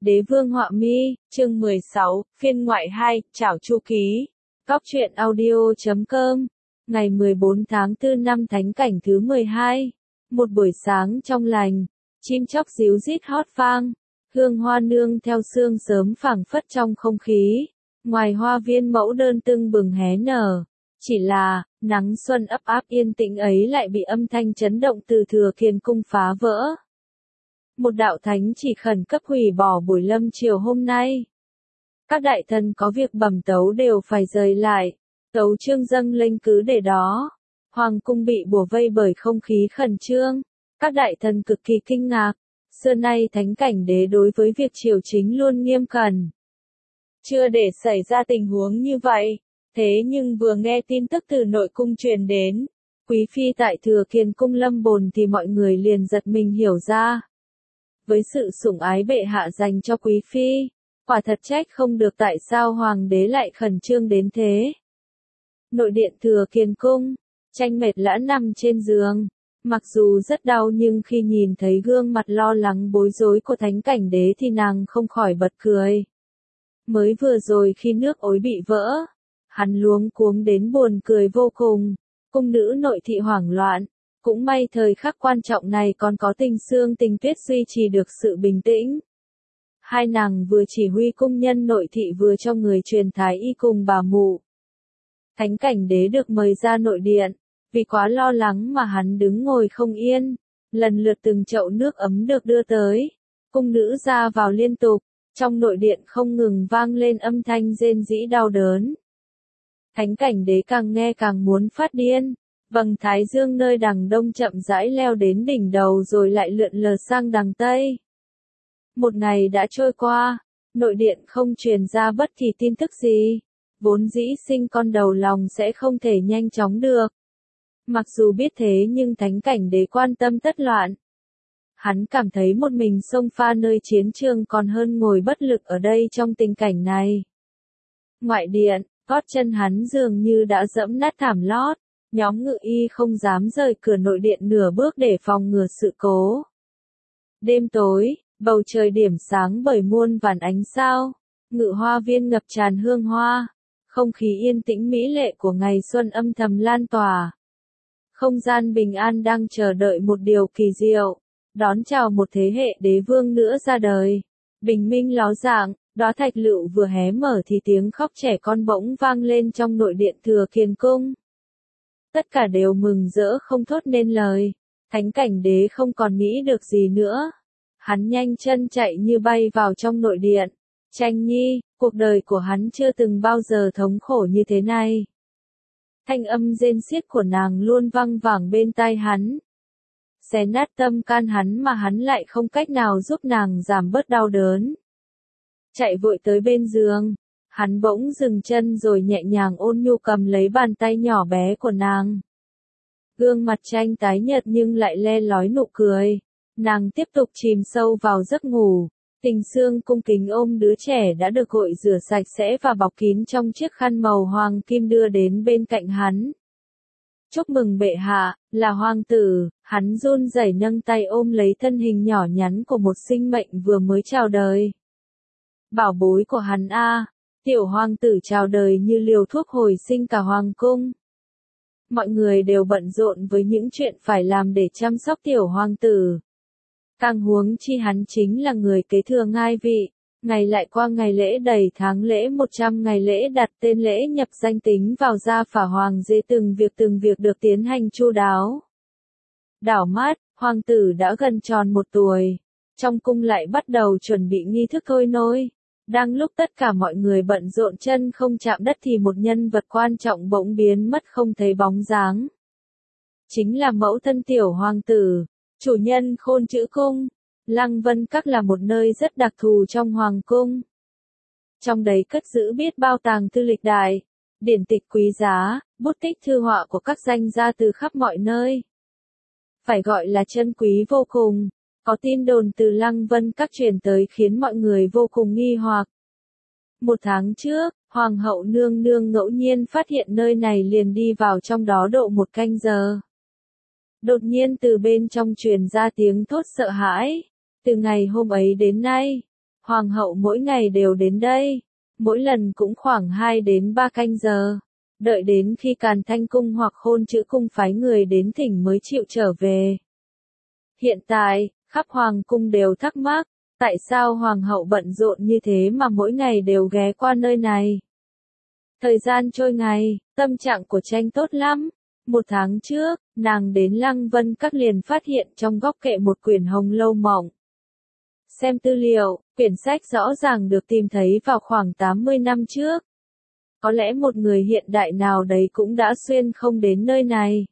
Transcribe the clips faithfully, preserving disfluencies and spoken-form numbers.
Đế vương họa mi, chương mười sáu, phiên ngoại hai, Trảo Chu Ký. Cóc truyện audio chấm com. Ngày mười bốn tháng tư năm Thánh cảnh thứ mười hai. Một buổi sáng trong lành, chim chóc ríu rít hót vang, hương hoa nương theo sương sớm phảng phất trong không khí. Ngoài hoa viên mẫu đơn tưng bừng hé nở. Chỉ là, nắng xuân ấp áp yên tĩnh ấy lại bị âm thanh chấn động từ Thừa Kiền cung phá vỡ. Một đạo thánh chỉ khẩn cấp hủy bỏ buổi lâm chiều hôm nay. Các đại thần có việc bẩm tấu đều phải rời lại, tấu chương dâng lên cứ để đó. Hoàng cung bị bủa vây bởi không khí khẩn trương, các đại thần cực kỳ kinh ngạc. Xưa nay thánh cảnh đế đối với việc triều chính luôn nghiêm cẩn. Chưa để xảy ra tình huống như vậy, thế nhưng vừa nghe tin tức từ nội cung truyền đến, quý phi tại Thừa Kiền cung lâm bồn thì mọi người liền giật mình hiểu ra. Với sự sủng ái bệ hạ dành cho quý phi, quả thật trách không được tại sao hoàng đế lại khẩn trương đến thế. Nội điện Thừa Kiền cung, Tranh mệt lã nằm trên giường, mặc dù rất đau nhưng khi nhìn thấy gương mặt lo lắng bối rối của thánh cảnh đế thì nàng không khỏi bật cười. Mới vừa rồi khi nước ối bị vỡ, hắn luống cuống đến buồn cười vô cùng, cung nữ nội thị hoảng loạn. Cũng may thời khắc quan trọng này còn có Tình Sương Tình Tuyết duy trì được sự bình tĩnh. Hai nàng vừa chỉ huy cung nhân nội thị vừa cho người truyền thái y cùng bà mụ. Thánh cảnh đế được mời ra nội điện, vì quá lo lắng mà hắn đứng ngồi không yên, lần lượt từng chậu nước ấm được đưa tới. Cung nữ ra vào liên tục, trong nội điện không ngừng vang lên âm thanh rên rỉ đau đớn. Thánh cảnh đế càng nghe càng muốn phát điên. Vầng thái dương nơi đằng đông chậm rãi leo đến đỉnh đầu rồi lại lượn lờ sang đằng tây. Một ngày đã trôi qua, nội điện không truyền ra bất kỳ tin tức gì, vốn dĩ sinh con đầu lòng sẽ không thể nhanh chóng được. Mặc dù biết thế nhưng thánh cảnh đế quan tâm tất loạn. Hắn cảm thấy một mình xông pha nơi chiến trường còn hơn ngồi bất lực ở đây trong tình cảnh này. Ngoại điện, gót chân hắn dường như đã dẫm nát thảm lót. Nhóm ngự y không dám rời cửa nội điện nửa bước để phòng ngừa sự cố. Đêm tối, bầu trời điểm sáng bởi muôn vàn ánh sao, ngự hoa viên ngập tràn hương hoa, không khí yên tĩnh mỹ lệ của ngày xuân âm thầm lan tỏa. Không gian bình an đang chờ đợi một điều kỳ diệu, đón chào một thế hệ đế vương nữa ra đời. Bình minh ló dạng, đóa thạch lựu vừa hé mở thì tiếng khóc trẻ con bỗng vang lên trong nội điện Thừa Kiền cung. Tất cả đều mừng rỡ không thốt nên lời, thánh cảnh đế không còn nghĩ được gì nữa. Hắn nhanh chân chạy như bay vào trong nội điện. Tranh nhi, cuộc đời của hắn chưa từng bao giờ thống khổ như thế này. Thanh âm rên xiết của nàng luôn vang vẳng bên tai hắn. Xé nát tâm can hắn mà hắn lại không cách nào giúp nàng giảm bớt đau đớn. Chạy vội tới bên giường. Hắn bỗng dừng chân rồi nhẹ nhàng ôn nhu cầm lấy bàn tay nhỏ bé của nàng. Gương mặt Tranh tái nhợt nhưng lại le lói nụ cười. Nàng tiếp tục chìm sâu vào giấc ngủ. Tình Sương cung kính ôm đứa trẻ đã được gội rửa sạch sẽ và bọc kín trong chiếc khăn màu hoàng kim đưa đến bên cạnh hắn. Chúc mừng bệ hạ, là hoàng tử. Hắn run rẩy nâng tay ôm lấy thân hình nhỏ nhắn của một sinh mệnh vừa mới chào đời. Bảo bối của hắn a. Tiểu hoàng tử chào đời như liều thuốc hồi sinh cả hoàng cung. Mọi người đều bận rộn với những chuyện phải làm để chăm sóc tiểu hoàng tử. Càng huống chi hắn chính là người kế thừa ngai vị. Ngày lại qua ngày lễ đầy tháng lễ một trăm ngày lễ đặt tên lễ nhập danh tính vào gia phả hoàng dê từng việc từng việc được tiến hành chu đáo. Đảo mắt, hoàng tử đã gần tròn một tuổi. Trong cung lại bắt đầu chuẩn bị nghi thức thôi nôi. Đang lúc tất cả mọi người bận rộn chân không chạm đất thì một nhân vật quan trọng bỗng biến mất không thấy bóng dáng. Chính là mẫu thân tiểu hoàng tử, chủ nhân Khôn Chữ cung. Lăng Vân Các là một nơi rất đặc thù trong hoàng cung. Trong đấy cất giữ biết bao tàng thư lịch đại, điển tịch quý giá, bút tích thư họa của các danh gia từ khắp mọi nơi. Phải gọi là chân quý vô cùng. Có tin đồn từ Lăng Vân Các truyền tới khiến mọi người vô cùng nghi hoặc. Một tháng trước, Hoàng hậu nương nương ngẫu nhiên phát hiện nơi này liền đi vào trong đó độ một canh giờ. Đột nhiên từ bên trong truyền ra tiếng thốt sợ hãi. Từ ngày hôm ấy đến nay, Hoàng hậu mỗi ngày đều đến đây, mỗi lần cũng khoảng hai đến ba canh giờ, đợi đến khi Càn Thanh cung hoặc Khôn Chữ cung phái người đến thỉnh mới chịu trở về. Hiện tại, khắp hoàng cung đều thắc mắc, tại sao hoàng hậu bận rộn như thế mà mỗi ngày đều ghé qua nơi này. Thời gian trôi ngày, tâm trạng của Tranh tốt lắm. Một tháng trước, nàng đến Lăng Vân Các liền phát hiện trong góc kệ một quyển Hồng Lâu Mộng. Xem tư liệu, quyển sách rõ ràng được tìm thấy vào khoảng tám mươi năm trước. Có lẽ một người hiện đại nào đấy cũng đã xuyên không đến nơi này.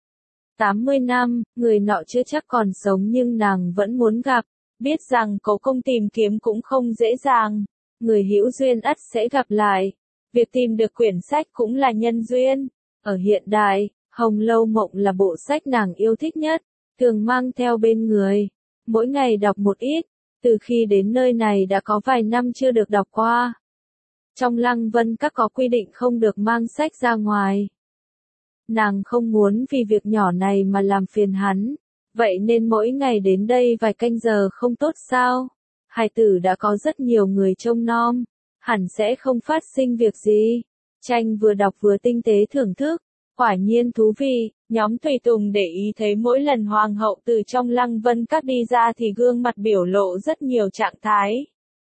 tám mươi năm, người nọ chưa chắc còn sống nhưng nàng vẫn muốn gặp, biết rằng cố công tìm kiếm cũng không dễ dàng. Người hữu duyên ắt sẽ gặp lại. Việc tìm được quyển sách cũng là nhân duyên. Ở hiện đại, Hồng Lâu Mộng là bộ sách nàng yêu thích nhất, thường mang theo bên người. Mỗi ngày đọc một ít, từ khi đến nơi này đã có vài năm chưa được đọc qua. Trong Lăng Vân Các có quy định không được mang sách ra ngoài. Nàng không muốn vì việc nhỏ này mà làm phiền hắn, vậy nên mỗi ngày đến đây vài canh giờ không tốt sao? Hài tử đã có rất nhiều người trông nom, hẳn sẽ không phát sinh việc gì. Tranh vừa đọc vừa tinh tế thưởng thức, quả nhiên thú vị. Nhóm tùy tùng để ý thấy mỗi lần hoàng hậu từ trong Lăng Vân Các đi ra thì gương mặt biểu lộ rất nhiều trạng thái.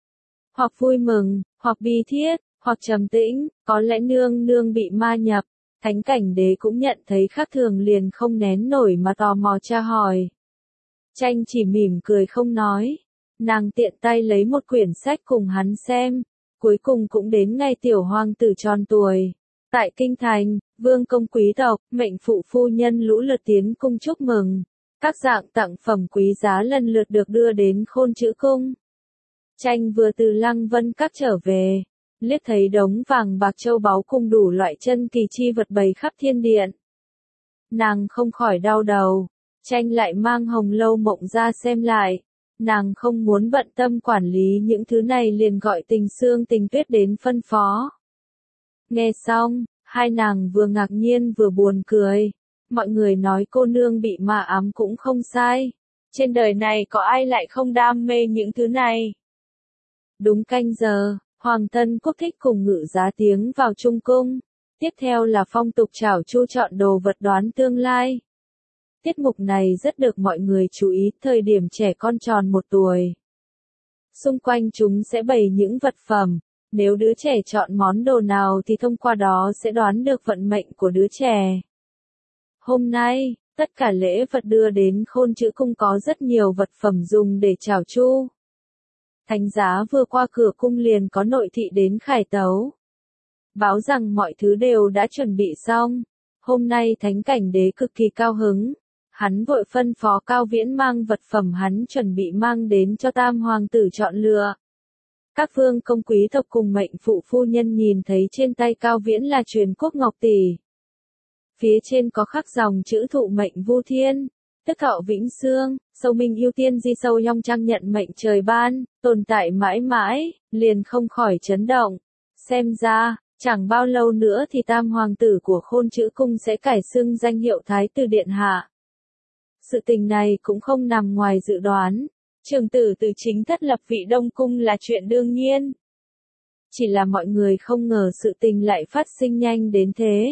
Hoặc vui mừng, hoặc bi thiết, hoặc trầm tĩnh, có lẽ nương nương bị ma nhập. Thánh Cảnh Đế cũng nhận thấy khác thường liền không nén nổi mà tò mò tra hỏi. Tranh chỉ mỉm cười không nói. Nàng tiện tay lấy một quyển sách cùng hắn xem. Cuối cùng cũng đến ngày tiểu hoàng tử tròn tuổi. Tại Kinh Thành, vương công quý tộc, mệnh phụ phu nhân lũ lượt tiến cung chúc mừng. Các dạng tặng phẩm quý giá lần lượt được đưa đến Khôn Chữ cung. Tranh vừa từ Lăng Vân Các trở về, liếc thấy đống vàng bạc châu báu cùng đủ loại chân kỳ chi vật bày khắp thiên điện. Nàng không khỏi đau đầu. Tranh lại mang Hồng Lâu Mộng ra xem lại. Nàng không muốn bận tâm quản lý những thứ này liền gọi Tình Sương Tình Tuyết đến phân phó. Nghe xong, hai nàng vừa ngạc nhiên vừa buồn cười. Mọi người nói cô nương bị ma ám cũng không sai. Trên đời này có ai lại không đam mê những thứ này. Đúng canh giờ, Hoàng Tân Quốc Thích cùng Ngự Giá tiến vào Trung cung. Tiếp theo là phong tục chảo chu chọn đồ vật đoán tương lai. Tiết mục này rất được mọi người chú ý thời điểm trẻ con tròn một tuổi. Xung quanh chúng sẽ bày những vật phẩm. Nếu đứa trẻ chọn món đồ nào thì thông qua đó sẽ đoán được vận mệnh của đứa trẻ. Hôm nay, tất cả lễ vật đưa đến Khôn Chữ cung có rất nhiều vật phẩm dùng để chảo chu. Thánh giá vừa qua cửa cung liền có nội thị đến khải tấu. Báo rằng mọi thứ đều đã chuẩn bị xong. Hôm nay Thánh Cảnh Đế cực kỳ cao hứng. Hắn vội phân phó Cao Viễn mang vật phẩm hắn chuẩn bị mang đến cho tam hoàng tử chọn lựa. Các vương công quý tộc cùng mệnh phụ phu nhân nhìn thấy trên tay Cao Viễn là truyền quốc ngọc tỷ. Phía trên có khắc dòng chữ thụ mệnh vu thiên, tức thọ vĩnh xương, sâu minh ưu tiên di sâu yong trang nhận mệnh trời ban, tồn tại mãi mãi, liền không khỏi chấn động. Xem ra, chẳng bao lâu nữa thì tam hoàng tử của Khôn Chữ cung sẽ cải xưng danh hiệu Thái tử Điện Hạ. Sự tình này cũng không nằm ngoài dự đoán. Trường tử từ chính thất lập vị Đông cung là chuyện đương nhiên. Chỉ là mọi người không ngờ sự tình lại phát sinh nhanh đến thế.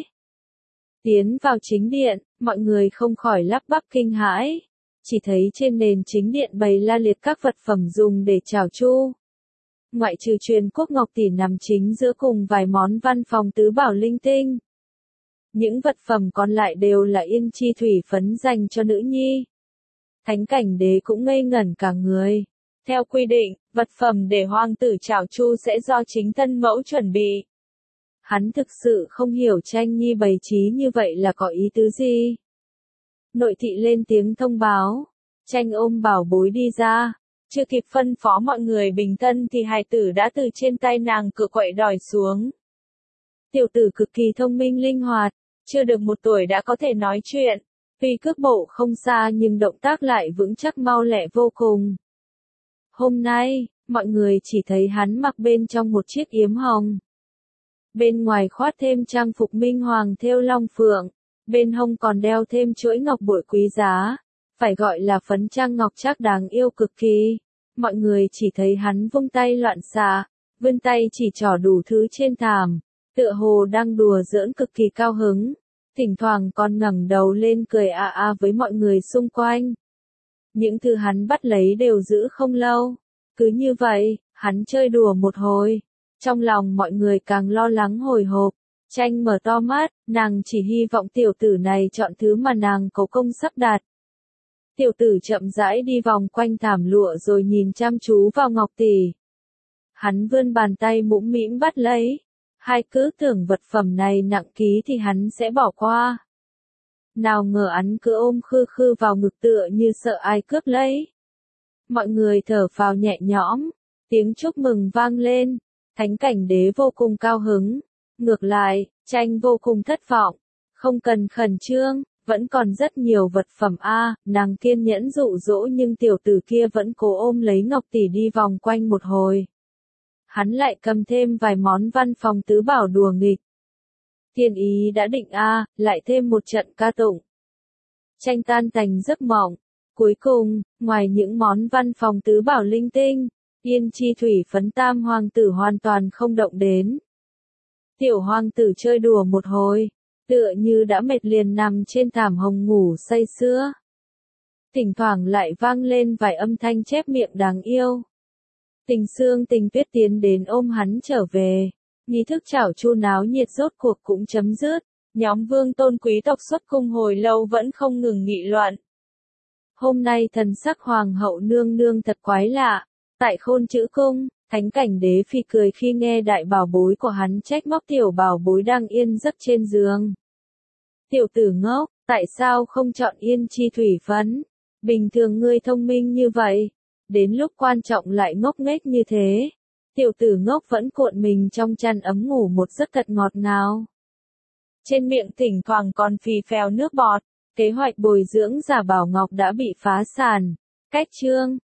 Tiến vào chính điện, mọi người không khỏi lắp bắp kinh hãi. Chỉ thấy trên nền chính điện bày la liệt các vật phẩm dùng để chảo chu. Ngoại trừ truyền quốc ngọc tỷ nằm chính giữa cùng vài món văn phòng tứ bảo linh tinh. Những vật phẩm còn lại đều là yên chi thủy phấn dành cho nữ nhi. Thánh Cảnh Đế cũng ngây ngẩn cả người. Theo quy định, vật phẩm để hoàng tử chảo chu sẽ do chính thân mẫu chuẩn bị. Hắn thực sự không hiểu Tranh nhi bày trí như vậy là có ý tứ gì. Nội thị lên tiếng thông báo. Tranh ôm bảo bối đi ra. Chưa kịp phân phó mọi người bình tân thì hài tử đã từ trên tay nàng cựa quậy đòi xuống. Tiểu tử cực kỳ thông minh linh hoạt, chưa được một tuổi đã có thể nói chuyện. Tuy cước bộ không xa nhưng động tác lại vững chắc mau lẹ vô cùng. Hôm nay, mọi người chỉ thấy hắn mặc bên trong một chiếc yếm hồng. Bên ngoài khoác thêm trang phục minh hoàng thêu long phượng, bên hông còn đeo thêm chuỗi ngọc bội quý giá, phải gọi là phấn trang ngọc trác đáng yêu cực kỳ. Mọi người chỉ thấy hắn vung tay loạn xạ, vươn tay chỉ trỏ đủ thứ trên thảm, tựa hồ đang đùa giỡn cực kỳ cao hứng, thỉnh thoảng còn ngẩng đầu lên cười a a với mọi người xung quanh. Những thứ hắn bắt lấy đều giữ không lâu, cứ như vậy, hắn chơi đùa một hồi, trong lòng mọi người càng lo lắng hồi hộp. Tranh mở to mắt, nàng chỉ hy vọng tiểu tử này chọn thứ mà nàng có công sắp đặt. Tiểu tử chậm rãi đi vòng quanh thảm lụa rồi nhìn chăm chú vào Ngọc Tỷ. Hắn vươn bàn tay mũm mĩm bắt lấy. Hai cứ tưởng vật phẩm này nặng ký thì hắn sẽ bỏ qua. Nào ngờ hắn cứ ôm khư khư vào ngực tựa như sợ ai cướp lấy. Mọi người thở phào nhẹ nhõm, tiếng chúc mừng vang lên, thánh cảnh đế vô cùng cao hứng. Ngược lại, tranh vô cùng thất vọng, không cần khẩn trương, vẫn còn rất nhiều vật phẩm a, nàng kiên nhẫn dụ dỗ nhưng tiểu tử kia vẫn cố ôm lấy Ngọc Tỷ đi vòng quanh một hồi. Hắn lại cầm thêm vài món văn phòng tứ bảo đùa nghịch. Thiên ý đã định a, lại thêm một trận ca tụng. Tranh tan tành giấc mộng, cuối cùng, ngoài những món văn phòng tứ bảo linh tinh, Yên Chi Thủy Phấn tam hoàng tử hoàn toàn không động đến. Tiểu hoàng tử chơi đùa một hồi, tựa như đã mệt liền nằm trên thảm hồng ngủ say sưa. Thỉnh thoảng lại vang lên vài âm thanh chép miệng đáng yêu. Tình Sương Tình Tuyết tiến đến ôm hắn trở về, nghi thức chảo chu náo nhiệt rốt cuộc cũng chấm dứt, nhóm vương tôn quý tộc xuất cung hồi lâu vẫn không ngừng nghị luận. Hôm nay thần sắc hoàng hậu nương nương thật quái lạ, tại Khôn Chữ Cung. Thánh cảnh đế phi cười khi nghe đại bảo bối của hắn trách móc tiểu bảo bối đang yên giấc trên giường. Tiểu tử ngốc, tại sao không chọn Yên Chi Thủy Phấn? Bình thường ngươi thông minh như vậy, đến lúc quan trọng lại ngốc nghếch như thế. Tiểu tử ngốc vẫn cuộn mình trong chăn ấm ngủ một giấc thật ngọt ngào. Trên miệng thỉnh thoảng còn phì phèo nước bọt, kế hoạch bồi dưỡng giả bảo ngọc đã bị phá sản. Cách chương